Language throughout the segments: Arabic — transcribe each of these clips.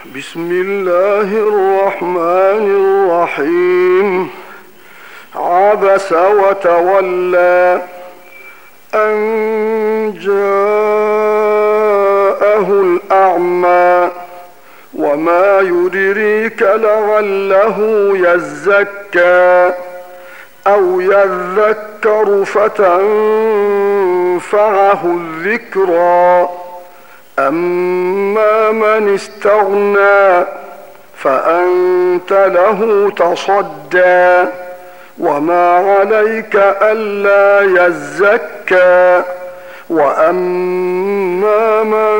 بسم الله الرحمن الرحيم. عبس وتولى أن جاءه الأعمى وما يدريك لعله يزكى أو يذكر فتنفعه الذكرى. أما من استغنى فأنت له تصدى وما عليك ألا يزكى. وأما من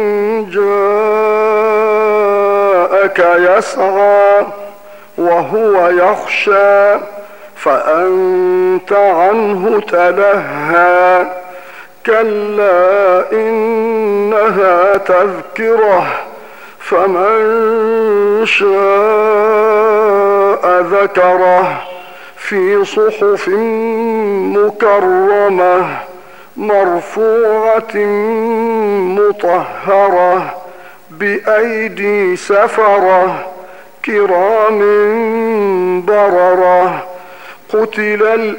جاءك يسعى وهو يخشى فأنت عنه تلهى. كلا إنها تذكرة فمن شاء ذكره في صحف مكرمة مرفوعة مطهرة بأيدي سفرة كرام بررة. قتل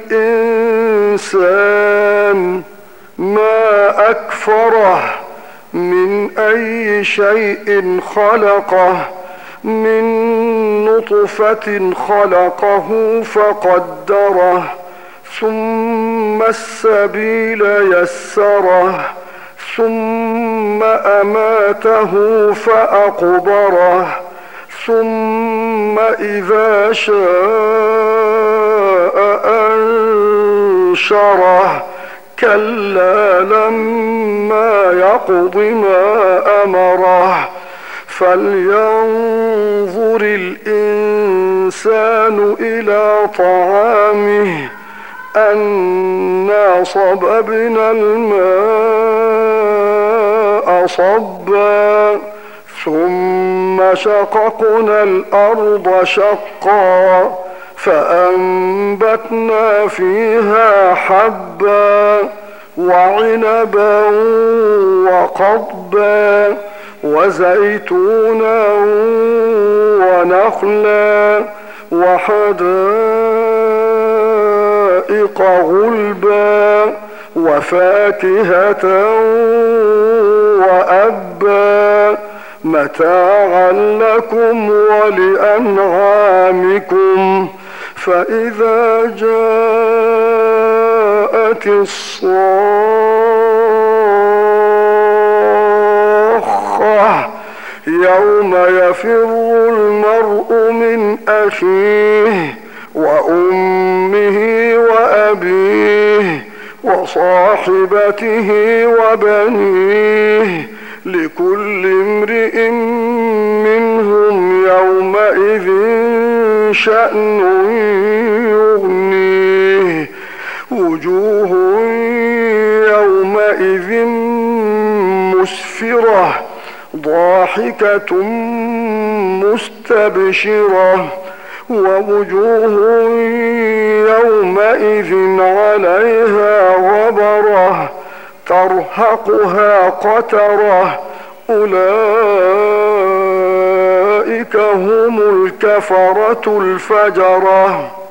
الإنسان ما أكفره من أي شيء خلقه من نطفة خلقه فقدره ثم السبيل يسره ثم أماته فأقبره ثم إذا شاء أنشره. كلا لما يقض ما أمره. فلينظر الإنسان إلى طعامه أنا صببنا الماء صبا ثم شققنا الأرض شقا فأنبتنا فيها حبا وعنبا وقضبا وزيتونا ونخلا وحدائق غلبا وفاكهة وأبا متاعا لكم ولأنعامكم. فإذا جاءت الصاخة يوم يفر المرء من أخيه وأمه وأبيه وصاحبته وبنيه لكل امرئ منهم يومئذ شأن يغنيه. وجوه يومئذ مسفرة ضاحكة مستبشرة ووجوه يومئذ عليها غبرة ترهقها قترة أولئك هم الكفرة الفجرة.